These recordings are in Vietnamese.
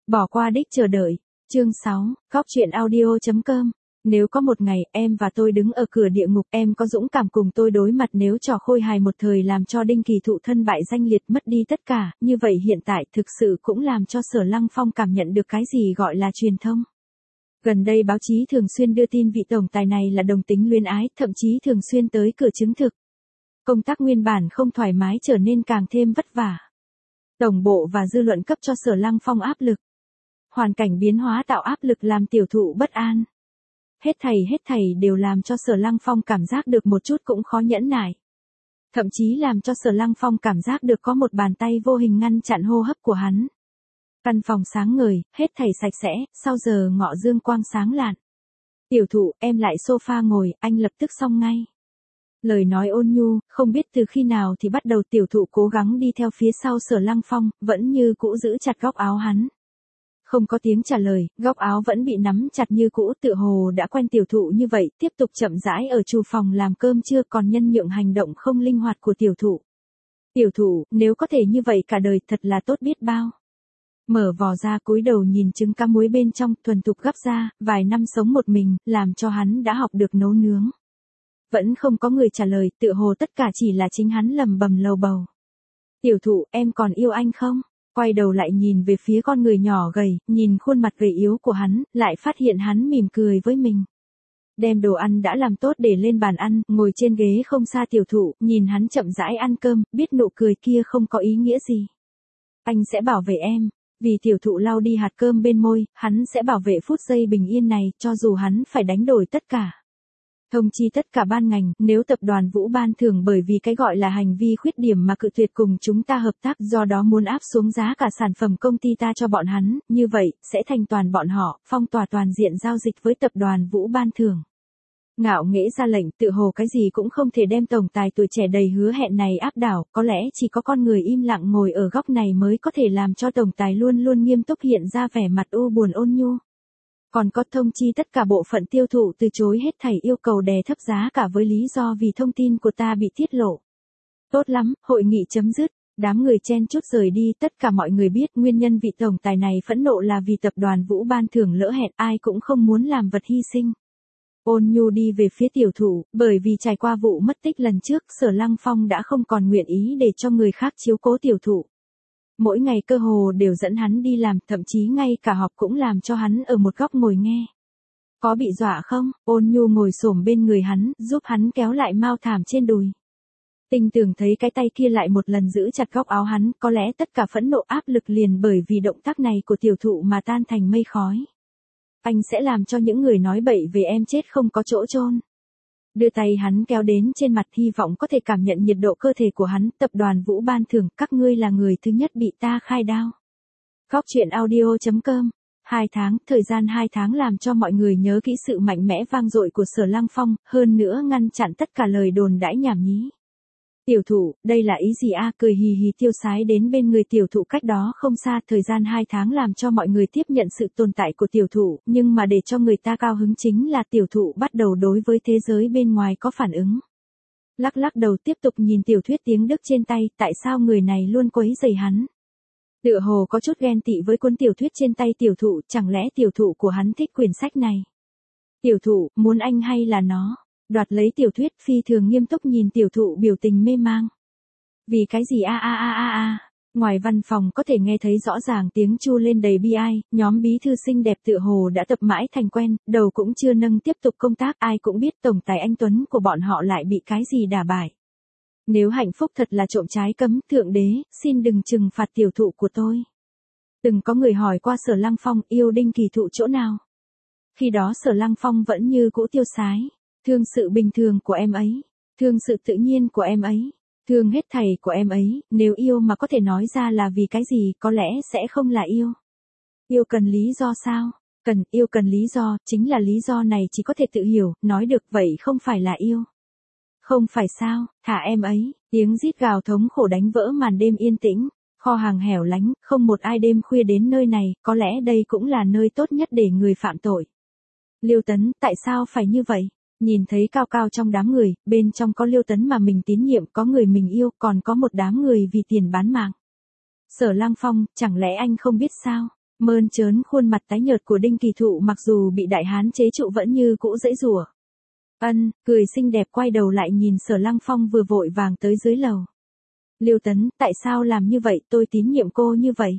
Bỏ qua đích chờ đợi. Chương 6, Góc truyện audio.com. Nếu có một ngày em và tôi đứng ở cửa địa ngục, em có dũng cảm cùng tôi đối mặt nếu trò khôi hài một thời làm cho Đinh Kỳ Thụ thân bại danh liệt mất đi tất cả, như vậy hiện tại thực sự cũng làm cho Sở Lăng Phong cảm nhận được cái gì gọi là truyền thông. Gần đây báo chí thường xuyên đưa tin vị tổng tài này là đồng tính luyến ái, thậm chí thường xuyên tới cửa chứng thực. Công tác nguyên bản không thoải mái trở nên càng thêm vất vả. Tổng bộ và dư luận cấp cho Sở Lăng Phong áp lực. Hoàn cảnh biến hóa tạo áp lực làm tiểu thụ bất an. Hết thảy đều làm cho Sở Lăng Phong cảm giác được một chút cũng khó nhẫn nại. Thậm chí làm cho Sở Lăng Phong cảm giác được có một bàn tay vô hình ngăn chặn hô hấp của hắn. Căn phòng sáng ngời, hết thảy sạch sẽ, sau giờ ngọ dương quang sáng lạn. Tiểu thụ, em lại sofa ngồi, anh lập tức xong ngay. Lời nói ôn nhu, không biết từ khi nào thì bắt đầu tiểu thụ cố gắng đi theo phía sau Sở Lăng Phong, vẫn như cũ giữ chặt góc áo hắn. Không có tiếng trả lời, góc áo vẫn bị nắm chặt như cũ, tựa hồ đã quen tiểu thụ như vậy, tiếp tục chậm rãi ở chu phòng làm cơm trưa, còn nhân nhượng hành động không linh hoạt của tiểu thụ. Tiểu thụ, nếu có thể như vậy cả đời thật là tốt biết bao. Mở vò ra cúi đầu nhìn trứng cá muối bên trong, thuần thục gắp ra, vài năm sống một mình, làm cho hắn đã học được nấu nướng. Vẫn không có người trả lời, tựa hồ tất cả chỉ là chính hắn lầm bầm lầu bầu. Tiểu thụ, em còn yêu anh không? Quay đầu lại nhìn về phía con người nhỏ gầy, nhìn khuôn mặt gầy yếu của hắn, lại phát hiện hắn mỉm cười với mình. Đem đồ ăn đã làm tốt để lên bàn ăn, ngồi trên ghế không xa tiểu thụ, nhìn hắn chậm rãi ăn cơm, biết nụ cười kia không có ý nghĩa gì. Anh sẽ bảo vệ em. Vì tiểu thụ lau đi hạt cơm bên môi, hắn sẽ bảo vệ phút giây bình yên này, cho dù hắn phải đánh đổi tất cả. Thông chi tất cả ban ngành, nếu tập đoàn Vũ ban thưởng bởi vì cái gọi là hành vi khuyết điểm mà cự tuyệt cùng chúng ta hợp tác, do đó muốn áp xuống giá cả sản phẩm công ty ta cho bọn hắn, như vậy, sẽ thành toàn bọn họ, phong tỏa toàn diện giao dịch với tập đoàn Vũ ban thưởng. Ngạo nghễ ra lệnh, tự hồ cái gì cũng không thể đem tổng tài tuổi trẻ đầy hứa hẹn này áp đảo, có lẽ chỉ có con người im lặng ngồi ở góc này mới có thể làm cho tổng tài luôn luôn nghiêm túc hiện ra vẻ mặt u buồn ôn nhu. Còn có thông chi tất cả bộ phận tiêu thụ từ chối hết thảy yêu cầu đè thấp giá cả với lý do vì thông tin của ta bị tiết lộ. Tốt lắm, hội nghị chấm dứt, đám người chen chúc rời đi, tất cả mọi người biết nguyên nhân vị tổng tài này phẫn nộ là vì tập đoàn Vũ ban thưởng lỡ hẹn, ai cũng không muốn làm vật hy sinh. Ôn nhu đi về phía tiểu thụ, bởi vì trải qua vụ mất tích lần trước, Sở Lăng Phong đã không còn nguyện ý để cho người khác chiếu cố tiểu thụ. Mỗi ngày cơ hồ đều dẫn hắn đi làm, thậm chí ngay cả họp cũng làm cho hắn ở một góc ngồi nghe. Có bị dọa không? Ôn nhu ngồi xổm bên người hắn, giúp hắn kéo lại mao thảm trên đùi. Tinh Tường thấy cái tay kia lại một lần giữ chặt góc áo hắn, có lẽ tất cả phẫn nộ áp lực liền bởi vì động tác này của tiểu thụ mà tan thành mây khói. Anh sẽ làm cho những người nói bậy về em chết không có chỗ chôn. Đưa tay hắn kéo đến trên mặt, hy vọng có thể cảm nhận nhiệt độ cơ thể của hắn. Tập đoàn Vũ ban thưởng, các ngươi là người thứ nhất bị ta khai đao. Góc truyện audio.com. 2 tháng, thời gian 2 tháng làm cho mọi người nhớ kỹ sự mạnh mẽ vang dội của Sở Lăng Phong, hơn nữa ngăn chặn tất cả lời đồn đãi nhảm nhí. Tiểu thụ, đây là ý gì a? Cười hì hì tiêu sái đến bên người tiểu thụ cách đó không xa, thời gian 2 tháng làm cho mọi người tiếp nhận sự tồn tại của tiểu thụ, nhưng mà để cho người ta cao hứng chính là tiểu thụ bắt đầu đối với thế giới bên ngoài có phản ứng. Lắc lắc đầu tiếp tục nhìn tiểu thuyết tiếng Đức trên tay, tại sao người này luôn quấy rầy hắn. Tựa hồ có chút ghen tị với cuốn tiểu thuyết trên tay tiểu thụ, chẳng lẽ tiểu thụ của hắn thích quyển sách này. Tiểu thụ, muốn anh hay là nó? Đoạt lấy tiểu thuyết, phi thường nghiêm túc nhìn tiểu thụ biểu tình mê mang. Vì cái gì a. Ngoài văn phòng có thể nghe thấy rõ ràng tiếng chu lên đầy bi ai, nhóm bí thư xinh đẹp tựa hồ đã tập mãi thành quen, đầu cũng chưa nâng tiếp tục công tác, ai cũng biết tổng tài anh Tuấn của bọn họ lại bị cái gì đả bại. Nếu hạnh phúc thật là trộm trái cấm, thượng đế, xin đừng trừng phạt tiểu thụ của tôi. Từng có người hỏi qua Sở Lăng Phong, yêu Đinh Kỳ Thụ chỗ nào? Khi đó Sở Lăng Phong vẫn như cũ tiêu sái. Thương sự bình thường của em ấy, thương sự tự nhiên của em ấy, thương hết thảy của em ấy, nếu yêu mà có thể nói ra là vì cái gì, có lẽ sẽ không là yêu. Yêu cần lý do sao? Yêu cần lý do, chính là lý do này chỉ có thể tự hiểu, nói được vậy không phải là yêu. Không phải sao, thả em ấy, tiếng rít gào thống khổ đánh vỡ màn đêm yên tĩnh, kho hàng hẻo lánh, không một ai đêm khuya đến nơi này, có lẽ đây cũng là nơi tốt nhất để người phạm tội. Liêu Tấn, tại sao phải như vậy? Nhìn thấy cao cao trong đám người, bên trong có Liêu Tấn mà mình tín nhiệm, có người mình yêu, còn có một đám người vì tiền bán mạng. Sở Lăng Phong, chẳng lẽ anh không biết sao? Mơn trớn khuôn mặt tái nhợt của Đinh Kỳ Thụ mặc dù bị đại hán chế trụ vẫn như cũ giãy giụa. Cười xinh đẹp quay đầu lại nhìn Sở Lăng Phong vừa vội vàng tới dưới lầu. Liêu Tấn, tại sao làm như vậy, tôi tín nhiệm cô như vậy.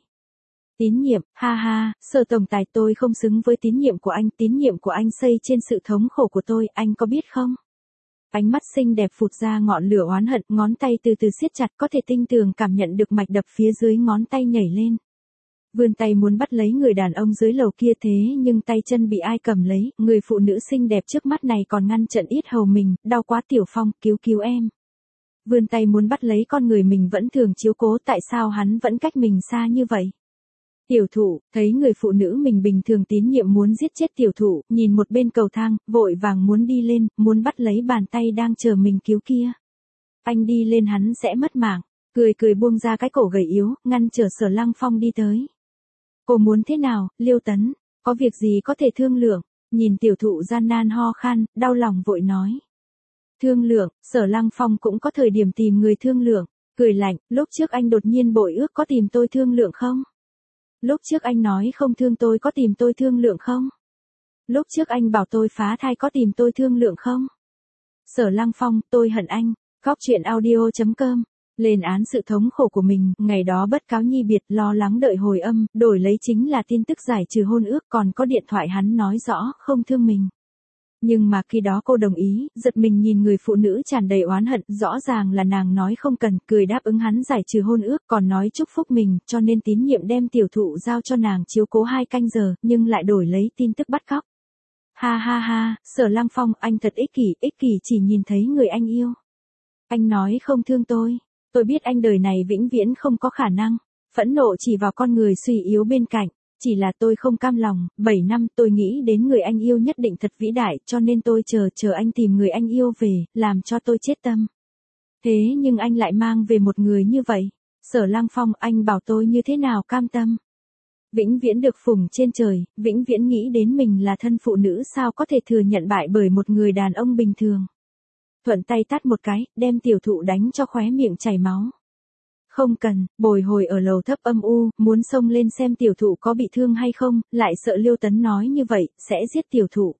Tín nhiệm, ha ha, Sở tổng tài, tôi không xứng với tín nhiệm của anh, tín nhiệm của anh xây trên sự thống khổ của tôi, anh có biết không? Ánh mắt xinh đẹp phụt ra ngọn lửa oán hận, ngón tay từ từ siết chặt, có thể tinh tường cảm nhận được mạch đập phía dưới ngón tay nhảy lên. Vươn tay muốn bắt lấy người đàn ông dưới lầu kia, thế nhưng tay chân bị ai cầm lấy, người phụ nữ xinh đẹp trước mắt này còn ngăn chặn yết hầu mình, đau quá Tiểu Phong, cứu em. Vươn tay muốn bắt lấy con người mình vẫn thường chiếu cố, tại sao hắn vẫn cách mình xa như vậy? Tiểu Thụ, thấy người phụ nữ mình bình thường tín nhiệm muốn giết chết Tiểu Thụ, nhìn một bên cầu thang, vội vàng muốn đi lên, muốn bắt lấy bàn tay đang chờ mình cứu kia. Anh đi lên hắn sẽ mất mạng, cười buông ra cái cổ gầy yếu, ngăn trở Sở Lăng Phong đi tới. Cô muốn thế nào, Liêu Tấn, có việc gì có thể thương lượng, nhìn Tiểu Thụ gian nan ho khan, đau lòng vội nói. Thương lượng, Sở Lăng Phong cũng có thời điểm tìm người thương lượng, cười lạnh, lúc trước anh đột nhiên bội ước có tìm tôi thương lượng không? Lúc trước anh nói không thương tôi có tìm tôi thương lượng không? Lúc trước anh bảo tôi phá thai có tìm tôi thương lượng không? Sở Lăng Phong, tôi hận anh. Góc truyện audio.com. Lên án sự thống khổ của mình, ngày đó bất cáo nhi biệt, lo lắng đợi hồi âm, đổi lấy chính là tin tức giải trừ hôn ước, còn có điện thoại hắn nói rõ không thương mình. Nhưng mà khi đó cô đồng ý, giật mình nhìn người phụ nữ tràn đầy oán hận, rõ ràng là nàng nói không cần, cười đáp ứng hắn giải trừ hôn ước, còn nói chúc phúc mình, cho nên tín nhiệm đem Tiểu Thụ giao cho nàng chiếu cố 2 canh giờ, nhưng lại đổi lấy tin tức bắt cóc. Ha ha ha, Sở Lăng Phong, anh thật ích kỷ chỉ nhìn thấy người anh yêu. Anh nói không thương tôi biết anh đời này vĩnh viễn không có khả năng, phẫn nộ chỉ vào con người suy yếu bên cạnh. Chỉ là tôi không cam lòng, 7 năm tôi nghĩ đến người anh yêu nhất định thật vĩ đại, cho nên tôi chờ anh tìm người anh yêu về, làm cho tôi chết tâm. Thế nhưng anh lại mang về một người như vậy. Sở Lăng Phong, anh bảo tôi như thế nào cam tâm. Vĩnh viễn được phụng trên trời, vĩnh viễn nghĩ đến mình là thân phụ nữ sao có thể thừa nhận bại bởi một người đàn ông bình thường. Thuận tay tát một cái, đem Tiểu Thụ đánh cho khóe miệng chảy máu. Không cần, bồi hồi ở lầu thấp âm u, muốn xông lên xem Tiểu Thụ có bị thương hay không, lại sợ Liêu Tấn nói như vậy, sẽ giết Tiểu Thụ.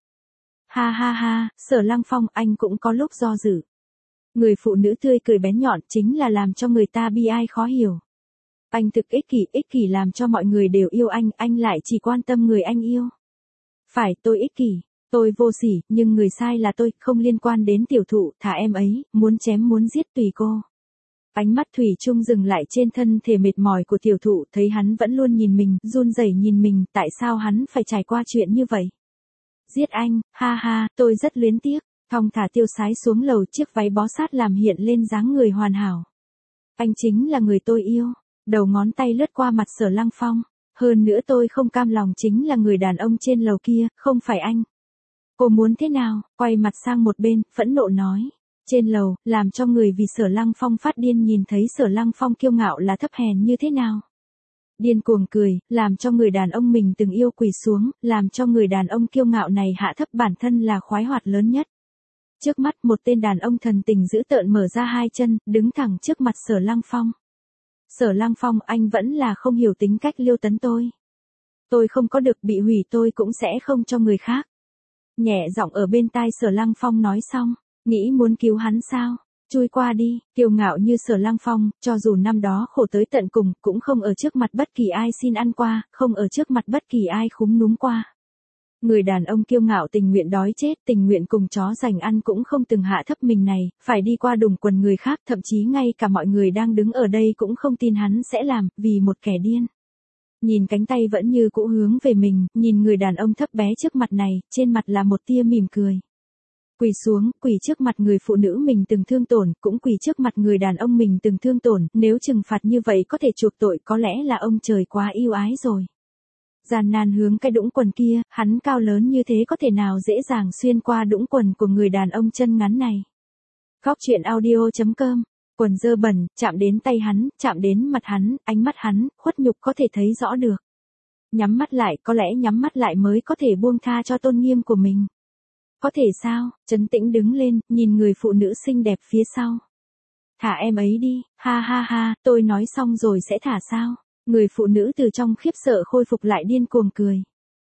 Ha ha ha, Sở Lăng Phong, anh cũng có lúc do dự. Người phụ nữ tươi cười bén nhọn chính là làm cho người ta bi ai khó hiểu. Anh thực ích kỷ làm cho mọi người đều yêu anh lại chỉ quan tâm người anh yêu. Phải, tôi ích kỷ, tôi vô sỉ, nhưng người sai là tôi, không liên quan đến Tiểu Thụ, thả em ấy, muốn chém muốn giết tùy cô. Ánh mắt thủy chung dừng lại trên thân thể mệt mỏi của Tiểu Thụ, thấy hắn vẫn luôn nhìn mình, run rẩy nhìn mình, tại sao hắn phải trải qua chuyện như vậy? Giết anh, ha ha, tôi rất luyến tiếc, thong thả tiêu sái xuống lầu, chiếc váy bó sát làm hiện lên dáng người hoàn hảo. Anh chính là người tôi yêu, đầu ngón tay lướt qua mặt Sở Lăng Phong, hơn nữa tôi không cam lòng chính là người đàn ông trên lầu kia, không phải anh. Cô muốn thế nào, quay mặt sang một bên, phẫn nộ nói. Trên lầu, làm cho người vì Sở Lăng Phong phát điên nhìn thấy Sở Lăng Phong kiêu ngạo là thấp hèn như thế nào. Điên cuồng cười, làm cho người đàn ông mình từng yêu quỳ xuống, làm cho người đàn ông kiêu ngạo này hạ thấp bản thân là khoái hoạt lớn nhất. Trước mắt một tên đàn ông thần tình dữ tợn mở ra 2 chân, đứng thẳng trước mặt Sở Lăng Phong. Sở Lăng Phong, anh vẫn là không hiểu tính cách Liêu Tấn tôi. Tôi không có được bị hủy tôi cũng sẽ không cho người khác. Nhẹ giọng ở bên tai Sở Lăng Phong nói xong. Nghĩ muốn cứu hắn sao? Chui qua đi, kiêu ngạo như Sở Lăng Phong, cho dù năm đó khổ tới tận cùng, cũng không ở trước mặt bất kỳ ai xin ăn qua, không ở trước mặt bất kỳ ai khúm núm qua. Người đàn ông kiêu ngạo tình nguyện đói chết, tình nguyện cùng chó giành ăn cũng không từng hạ thấp mình này, phải đi qua đùng quần người khác, thậm chí ngay cả mọi người đang đứng ở đây cũng không tin hắn sẽ làm, vì một kẻ điên. Nhìn cánh tay vẫn như cũ hướng về mình, nhìn người đàn ông thấp bé trước mặt này, trên mặt là một tia mỉm cười. Quỳ xuống, quỳ trước mặt người phụ nữ mình từng thương tổn, cũng quỳ trước mặt người đàn ông mình từng thương tổn, nếu trừng phạt như vậy có thể chuộc tội, có lẽ là ông trời quá yêu ái rồi. Gian nan hướng cái đũng quần kia, hắn cao lớn như thế có thể nào dễ dàng xuyên qua đũng quần của người đàn ông chân ngắn này. Góc truyện audio.com, quần dơ bẩn, chạm đến tay hắn, chạm đến mặt hắn, ánh mắt hắn, khuất nhục có thể thấy rõ được. Nhắm mắt lại, có lẽ nhắm mắt lại mới có thể buông tha cho tôn nghiêm của mình. Có thể sao, trấn tĩnh đứng lên, nhìn người phụ nữ xinh đẹp phía sau. Thả em ấy đi, ha ha ha, tôi nói xong rồi sẽ thả sao? Người phụ nữ từ trong khiếp sợ khôi phục lại điên cuồng cười.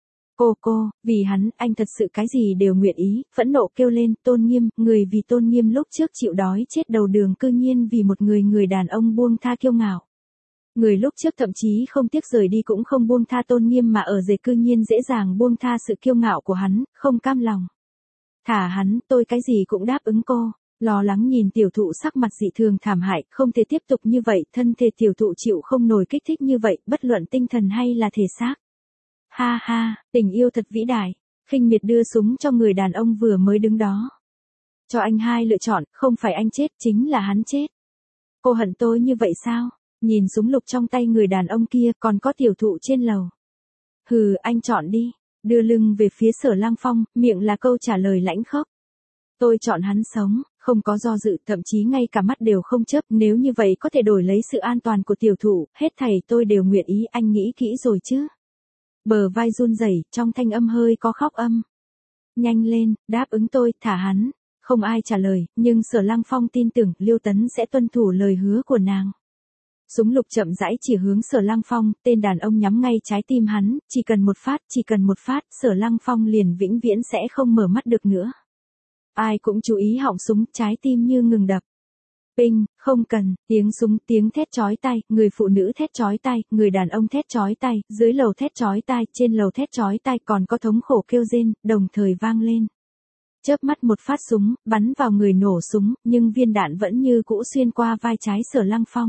Cô, vì hắn, anh thật sự cái gì đều nguyện ý, phẫn nộ kêu lên, Tôn Nghiêm, người vì Tôn Nghiêm lúc trước chịu đói chết đầu đường cư nhiên vì một người đàn ông buông tha kiêu ngạo. Người lúc trước thậm chí không tiếc rời đi cũng không buông tha Tôn Nghiêm mà ở rể cư nhiên dễ dàng buông tha sự kiêu ngạo của hắn, không cam lòng. Thả hắn, tôi cái gì cũng đáp ứng cô. Lo lắng nhìn tiểu thụ sắc mặt dị thường thảm hại, không thể tiếp tục như vậy, thân thể tiểu thụ chịu không nổi kích thích như vậy, bất luận tinh thần hay là thể xác. Ha ha, tình yêu thật vĩ đại. Khinh miệt đưa súng cho người đàn ông vừa mới đứng đó. Cho anh hai lựa chọn, không phải anh chết, chính là hắn chết. Cô hận tôi như vậy sao? Nhìn súng lục trong tay người đàn ông kia, còn có tiểu thụ trên lầu. Hừ, anh chọn đi. Đưa lưng về phía Sở Lăng Phong, miệng là câu trả lời lãnh khốc. Tôi chọn hắn sống, không có do dự, thậm chí ngay cả mắt đều không chớp, nếu như vậy có thể đổi lấy sự an toàn của tiểu thụ, hết thảy tôi đều nguyện ý, anh nghĩ kỹ rồi chứ. Bờ vai run rẩy, trong thanh âm hơi có khóc âm. Nhanh lên, đáp ứng tôi, thả hắn. Không ai trả lời, nhưng Sở Lăng Phong tin tưởng Liêu Tấn sẽ tuân thủ lời hứa của nàng. Súng lục chậm rãi chỉ hướng Sở Lăng Phong, tên đàn ông nhắm ngay trái tim hắn, chỉ cần một phát, Sở Lăng Phong liền vĩnh viễn sẽ không mở mắt được nữa. Ai cũng chú ý họng súng, trái tim như ngừng đập. Pinh, không cần, tiếng súng, tiếng thét chói tai, người phụ nữ thét chói tai, người đàn ông thét chói tai, dưới lầu thét chói tai, trên lầu thét chói tai, còn có thống khổ kêu rên, đồng thời vang lên. Chớp mắt một phát súng, bắn vào người nổ súng, nhưng viên đạn vẫn như cũ xuyên qua vai trái Sở Lăng Phong.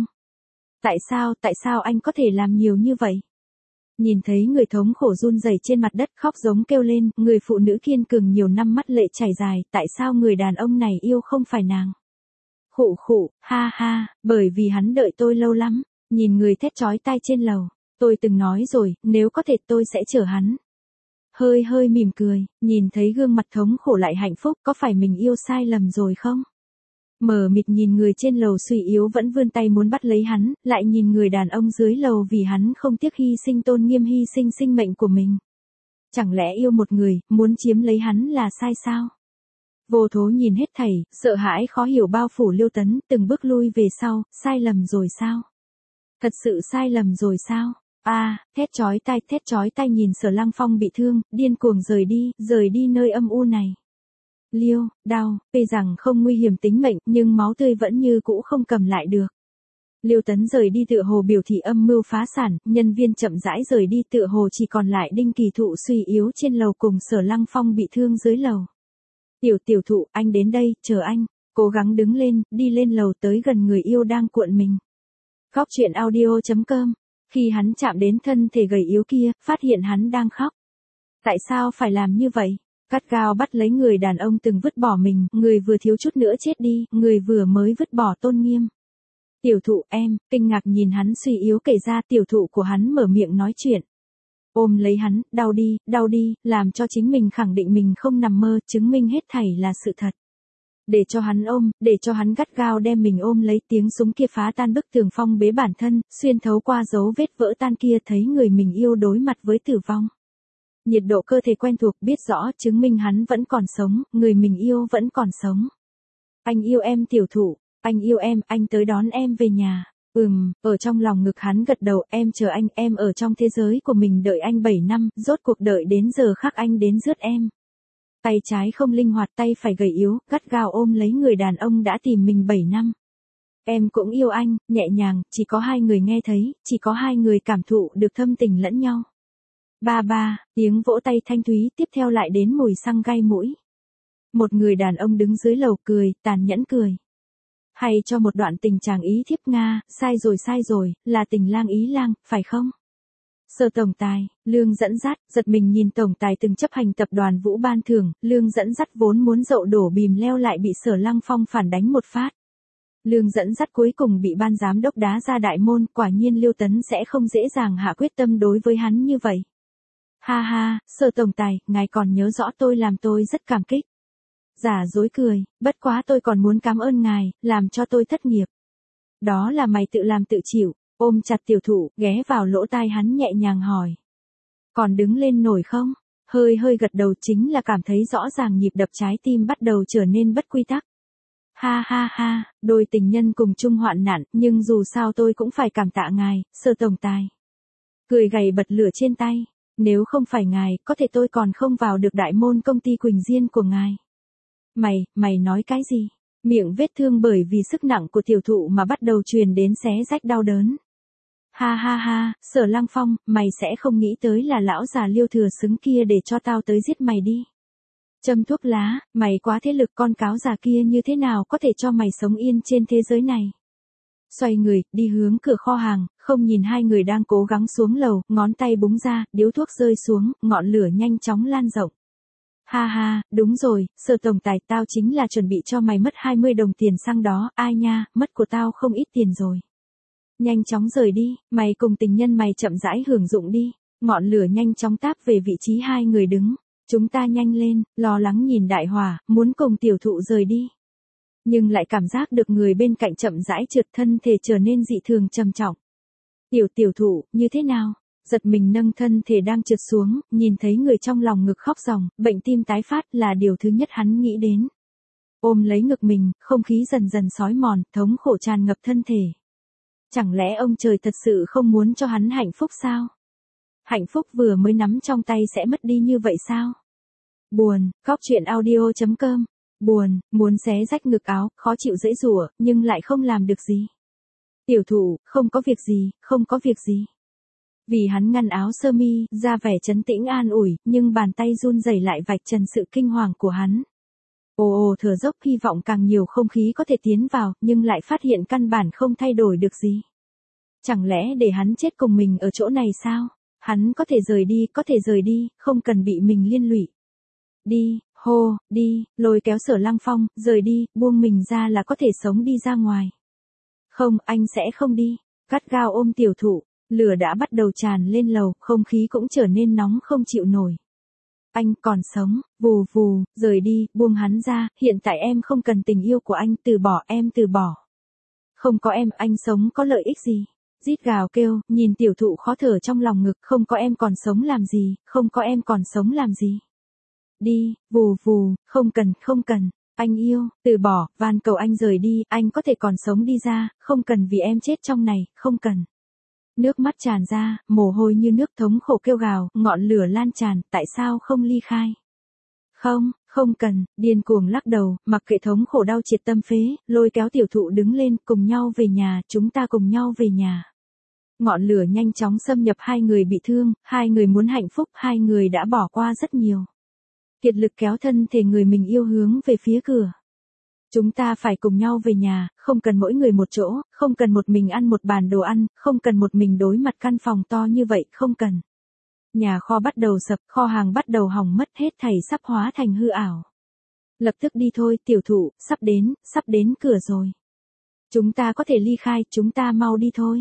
Tại sao anh có thể làm nhiều như vậy? Nhìn thấy người thống khổ run rẩy trên mặt đất khóc giống kêu lên, người phụ nữ kiên cường nhiều năm mắt lệ chảy dài, tại sao người đàn ông này yêu không phải nàng? Khụ, ha ha, bởi vì hắn đợi tôi lâu lắm, nhìn người thét chói tai trên lầu, tôi từng nói rồi, nếu có thể tôi sẽ chở hắn. Hơi mỉm cười, nhìn thấy gương mặt thống khổ lại hạnh phúc, có phải mình yêu sai lầm rồi không? Mờ mịt nhìn người trên lầu suy yếu vẫn vươn tay muốn bắt lấy hắn, lại nhìn người đàn ông dưới lầu vì hắn không tiếc hy sinh Tôn Nghiêm, hy sinh sinh mệnh của mình. Chẳng lẽ yêu một người, muốn chiếm lấy hắn là sai sao? Vô thố nhìn hết thảy, sợ hãi khó hiểu bao phủ Liêu Tấn, từng bước lui về sau, sai lầm rồi sao? Thật sự sai lầm rồi sao? Thét chói tai nhìn Sở Lăng Phong bị thương, điên cuồng rời đi nơi âm u này. Liêu, đau, tuy rằng không nguy hiểm tính mệnh, nhưng máu tươi vẫn như cũ không cầm lại được. Liêu Tấn rời đi tựa hồ biểu thị âm mưu phá sản, nhân viên chậm rãi rời đi tựa hồ chỉ còn lại Đinh Kỳ Thụ suy yếu trên lầu cùng Sở Lăng Phong bị thương dưới lầu. Tiểu thụ, anh đến đây, chờ anh, cố gắng đứng lên, đi lên lầu tới gần người yêu đang cuộn mình. Khóc chuyện audio.com, khi hắn chạm đến thân thể gầy yếu kia, phát hiện hắn đang khóc. Tại sao phải làm như vậy? Gắt gao bắt lấy người đàn ông từng vứt bỏ mình, người vừa thiếu chút nữa chết đi, người vừa mới vứt bỏ Tôn Nghiêm. Tiểu thụ em, kinh ngạc nhìn hắn suy yếu kể ra tiểu thụ của hắn mở miệng nói chuyện. Ôm lấy hắn, đau đi, làm cho chính mình khẳng định mình không nằm mơ, chứng minh hết thảy là sự thật. Để cho hắn ôm, để cho hắn gắt gao đem mình ôm lấy, tiếng súng kia phá tan bức tường phong bế bản thân, xuyên thấu qua dấu vết vỡ tan kia thấy người mình yêu đối mặt với tử vong. Nhiệt độ cơ thể quen thuộc biết rõ chứng minh hắn vẫn còn sống, người mình yêu vẫn còn sống. Anh yêu em tiểu thụ, anh yêu em, anh tới đón em về nhà. Ở trong lòng ngực hắn gật đầu, em chờ anh, em ở trong thế giới của mình đợi anh 7 năm, rốt cuộc đợi đến giờ khắc anh đến rước em. Tay trái không linh hoạt, tay phải gầy yếu, gắt gao ôm lấy người đàn ông đã tìm mình 7 năm. Em cũng yêu anh, nhẹ nhàng, chỉ có hai người nghe thấy, chỉ có hai người cảm thụ được thâm tình lẫn nhau. Ba, tiếng vỗ tay thanh thúy, tiếp theo lại đến mùi xăng gai mũi. Một người đàn ông đứng dưới lầu cười, tàn nhẫn cười. Hay cho một đoạn tình chàng ý thiếp Nga, sai rồi, là tình lang ý lang, phải không? Sở tổng tài, Lương Dẫn Dắt, giật mình nhìn tổng tài từng chấp hành tập đoàn Vũ ban thưởng, Lương Dẫn Dắt vốn muốn dậu đổ bìm leo lại bị Sở Lăng Phong phản đánh một phát. Lương Dẫn Dắt cuối cùng bị ban giám đốc đá ra đại môn, quả nhiên Liêu Tấn sẽ không dễ dàng hạ quyết tâm đối với hắn như vậy. Ha, Sở tổng tài, ngài còn nhớ rõ tôi làm tôi rất cảm kích. Giả dối cười, bất quá tôi còn muốn cảm ơn ngài, làm cho tôi thất nghiệp. Đó là mày tự làm tự chịu, ôm chặt tiểu thụ, ghé vào lỗ tai hắn nhẹ nhàng hỏi. Còn đứng lên nổi không? Hơi gật đầu chính là cảm thấy rõ ràng nhịp đập trái tim bắt đầu trở nên bất quy tắc. Ha, đôi tình nhân cùng chung hoạn nạn, nhưng dù sao tôi cũng phải cảm tạ ngài, Sở tổng tài. cười gầy bật lửa trên tay. Nếu không phải ngài, có thể tôi còn không vào được đại môn công ty Quỳnh Diên của ngài. Mày nói cái gì? Miệng vết thương bởi vì sức nặng của tiểu thụ mà bắt đầu truyền đến xé rách đau đớn. Ha ha ha, Sở Lăng Phong, mày sẽ không nghĩ tới là lão già Liêu Thừa Xứng kia để cho tao tới giết mày đi. Châm thuốc lá, mày quá thế lực, con cáo già kia như thế nào có thể cho mày sống yên trên thế giới này. Xoay người, đi hướng cửa kho hàng, không nhìn hai người đang cố gắng xuống lầu, ngón tay búng ra, điếu thuốc rơi xuống, ngọn lửa nhanh chóng lan rộng. Ha ha, đúng rồi, Sở tổng tài, tao chính là chuẩn bị cho mày mất 20 đồng tiền xăng đó, ai nha, mất của tao không ít tiền rồi. Nhanh chóng rời đi, mày cùng tình nhân mày chậm rãi hưởng dụng đi. Ngọn lửa nhanh chóng táp về vị trí hai người đứng. Chúng ta nhanh lên, lo lắng nhìn đại hỏa, muốn cùng tiểu thụ rời đi. Nhưng lại cảm giác được người bên cạnh chậm rãi trượt, thân thể trở nên dị thường trầm trọng. Tiểu thụ, như thế nào? Giật mình nâng thân thể đang trượt xuống, nhìn thấy người trong lòng ngực khóc ròng, bệnh tim tái phát là điều thứ nhất hắn nghĩ đến. Ôm lấy ngực mình, không khí dần dần xói mòn, thống khổ tràn ngập thân thể. Chẳng lẽ ông trời thật sự không muốn cho hắn hạnh phúc sao? Hạnh phúc vừa mới nắm trong tay sẽ mất đi như vậy sao? Buồn, khóc chuyện audio.com. Buồn, muốn xé rách ngực áo, khó chịu dễ rủa, nhưng lại không làm được gì. Tiểu thụ, không có việc gì, không có việc gì. Vì hắn ngăn áo sơ mi, ra vẻ trấn tĩnh an ủi, nhưng bàn tay run rẩy lại vạch trần sự kinh hoàng của hắn. Ồ thở dốc, hy vọng càng nhiều không khí có thể tiến vào, nhưng lại phát hiện căn bản không thay đổi được gì. Chẳng lẽ để hắn chết cùng mình ở chỗ này sao? Hắn có thể rời đi, không cần bị mình liên lụy. Đi, đi, lôi kéo Sở Lăng Phong, rời đi, buông mình ra là có thể sống đi ra ngoài. Không, anh sẽ không đi. Gắt gao ôm tiểu thụ, lửa đã bắt đầu tràn lên lầu, không khí cũng trở nên nóng không chịu nổi. Anh còn sống, vù vù, rời đi, buông hắn ra, hiện tại em không cần tình yêu của anh, từ bỏ, em từ bỏ. Không có em, anh sống có lợi ích gì? Rít gào kêu, nhìn tiểu thụ khó thở trong lòng ngực, không có em còn sống làm gì, không có em còn sống làm gì. Đi, vù vù, không cần, anh yêu, từ bỏ, van cầu anh rời đi, anh có thể còn sống đi ra, không cần vì em chết trong này, không cần. Nước mắt tràn ra, mồ hôi như nước, thống khổ kêu gào, ngọn lửa lan tràn, tại sao không ly khai? Không cần, điên cuồng lắc đầu, mặc kệ thống khổ đau triệt tâm phế, lôi kéo tiểu thụ đứng lên, cùng nhau về nhà, chúng ta cùng nhau về nhà. Ngọn lửa nhanh chóng xâm nhập hai người bị thương, hai người muốn hạnh phúc, hai người đã bỏ qua rất nhiều. Kiệt lực kéo thân thể người mình yêu hướng về phía cửa. Chúng ta phải cùng nhau về nhà, không cần mỗi người một chỗ, không cần một mình ăn một bàn đồ ăn, không cần một mình đối mặt căn phòng to như vậy, không cần. Nhà kho bắt đầu sập, kho hàng bắt đầu hỏng mất, hết thảy sắp hóa thành hư ảo. Lập tức đi thôi, tiểu thụ, sắp đến cửa rồi. Chúng ta có thể ly khai, chúng ta mau đi thôi.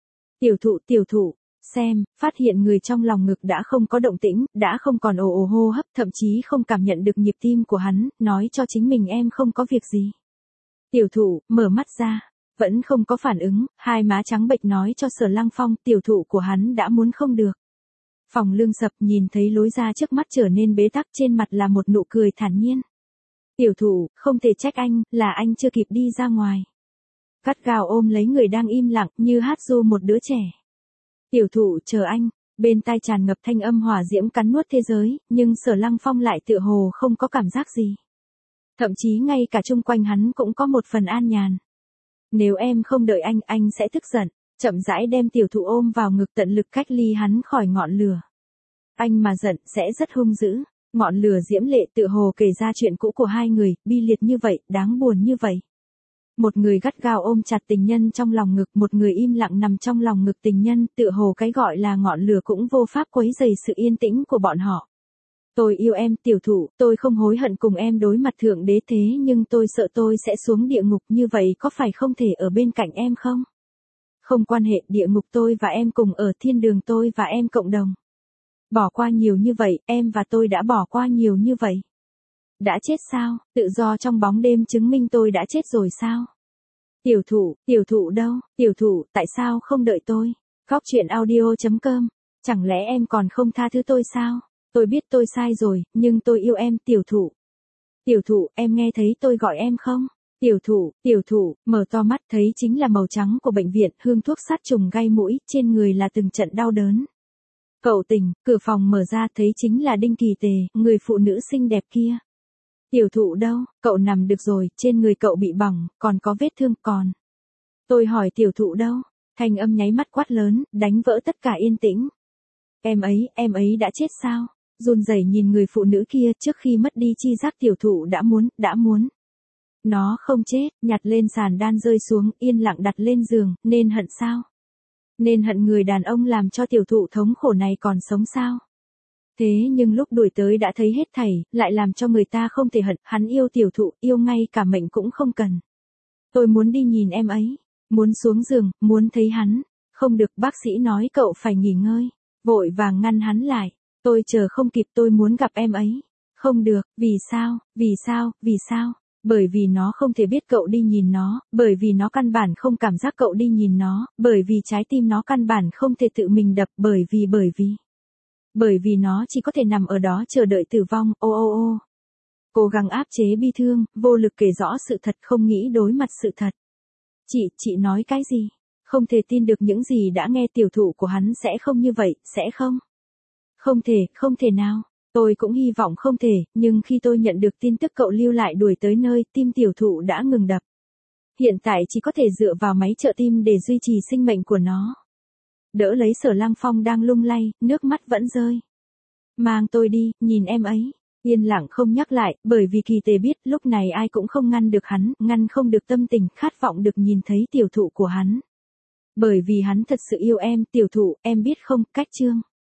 Tiểu thụ, xem, phát hiện người trong lòng ngực đã không có động tĩnh, đã không còn ồ hô hấp, thậm chí không cảm nhận được nhịp tim của hắn, nói cho chính mình em không có việc gì. Tiểu thụ, mở mắt ra, vẫn không có phản ứng, hai má trắng bệch nói cho Sở Lăng Phong, tiểu thụ của hắn đã muốn không được. Phòng lương sập nhìn thấy lối ra trước mắt trở nên bế tắc, trên mặt là một nụ cười thản nhiên. Tiểu thụ, không thể trách anh, là anh chưa kịp đi ra ngoài. Gắt gao ôm lấy người đang im lặng, như hát ru một đứa trẻ. Tiểu thụ, chờ anh, bên tai tràn ngập thanh âm hỏa diễm cắn nuốt thế giới, nhưng Sở Lăng Phong lại tựa hồ không có cảm giác gì. Thậm chí ngay cả chung quanh hắn cũng có một phần an nhàn. Nếu em không đợi anh sẽ tức giận, chậm rãi đem tiểu thụ ôm vào ngực, tận lực cách ly hắn khỏi ngọn lửa. Anh mà giận, sẽ rất hung dữ. Ngọn lửa diễm lệ tựa hồ kể ra chuyện cũ của hai người, bi liệt như vậy, đáng buồn như vậy. Một người gắt gao ôm chặt tình nhân trong lòng ngực, một người im lặng nằm trong lòng ngực tình nhân, tựa hồ cái gọi là ngọn lửa cũng vô pháp quấy rầy sự yên tĩnh của bọn họ. Tôi yêu em, tiểu thụ, tôi không hối hận cùng em đối mặt thượng đế, thế nhưng tôi sợ tôi sẽ xuống địa ngục, như vậy có phải không thể ở bên cạnh em không? Không quan hệ, địa ngục tôi và em cùng ở, thiên đường tôi và em cộng đồng. Bỏ qua nhiều như vậy, em và tôi đã bỏ qua nhiều như vậy. Đã chết sao? Tự do trong bóng đêm chứng minh tôi đã chết rồi sao? Tiểu thụ đâu? Tiểu thụ, tại sao không đợi tôi? Khóc chuyện audio.com. Chẳng lẽ em còn không tha thứ tôi sao? Tôi biết tôi sai rồi, nhưng tôi yêu em, tiểu thụ. Tiểu thụ, em nghe thấy tôi gọi em không? Tiểu thụ, mở to mắt thấy chính là màu trắng của bệnh viện, hương thuốc sát trùng gai mũi, trên người là từng trận đau đớn. Cậu tỉnh, cửa phòng mở ra thấy chính là Đinh Kỳ Tề, người phụ nữ xinh đẹp kia. Tiểu thụ đâu, cậu nằm được rồi, trên người cậu bị bỏng, còn có vết thương còn. Tôi hỏi tiểu thụ đâu, thanh âm nháy mắt quát lớn, đánh vỡ tất cả yên tĩnh. Em ấy đã chết sao? Run rẩy nhìn người phụ nữ kia, trước khi mất đi chi giác tiểu thụ đã muốn. Nó không chết, nhặt lên sàn đan rơi xuống, yên lặng đặt lên giường, nên hận sao? Nên hận người đàn ông làm cho tiểu thụ thống khổ này còn sống sao? Thế nhưng lúc đuổi tới đã thấy hết thảy, lại làm cho người ta không thể hận, hắn yêu tiểu thụ, yêu ngay cả mệnh cũng không cần. Tôi muốn đi nhìn em ấy, muốn xuống giường, muốn thấy hắn. Không được, bác sĩ nói cậu phải nghỉ ngơi. Vội vàng ngăn hắn lại. Tôi chờ không kịp, tôi muốn gặp em ấy. Không được, vì sao? Bởi vì nó không thể biết cậu đi nhìn nó, bởi vì nó căn bản không cảm giác cậu đi nhìn nó, bởi vì trái tim nó căn bản không thể tự mình đập, bởi vì nó chỉ có thể nằm ở đó chờ đợi tử vong, ô. Cố gắng áp chế bi thương, vô lực kể rõ sự thật, không nghĩ đối mặt sự thật. Chị nói cái gì? Không thể tin được những gì đã nghe, tiểu thụ của hắn sẽ không như vậy, sẽ không? Không thể nào. Tôi cũng hy vọng không thể, nhưng khi tôi nhận được tin tức cậu lưu lại đuổi tới nơi, tim tiểu thụ đã ngừng đập. Hiện tại chỉ có thể dựa vào máy trợ tim để duy trì sinh mệnh của nó. Đỡ lấy Sở Lăng Phong đang lung lay, nước mắt vẫn rơi. Mang tôi đi, nhìn em ấy. Yên lặng không nhắc lại, bởi vì Kỳ Tề biết lúc này ai cũng không ngăn được hắn, ngăn không được tâm tình, khát vọng được nhìn thấy tiểu thụ của hắn. Bởi vì hắn thật sự yêu em, tiểu thụ, em biết không, cách chương.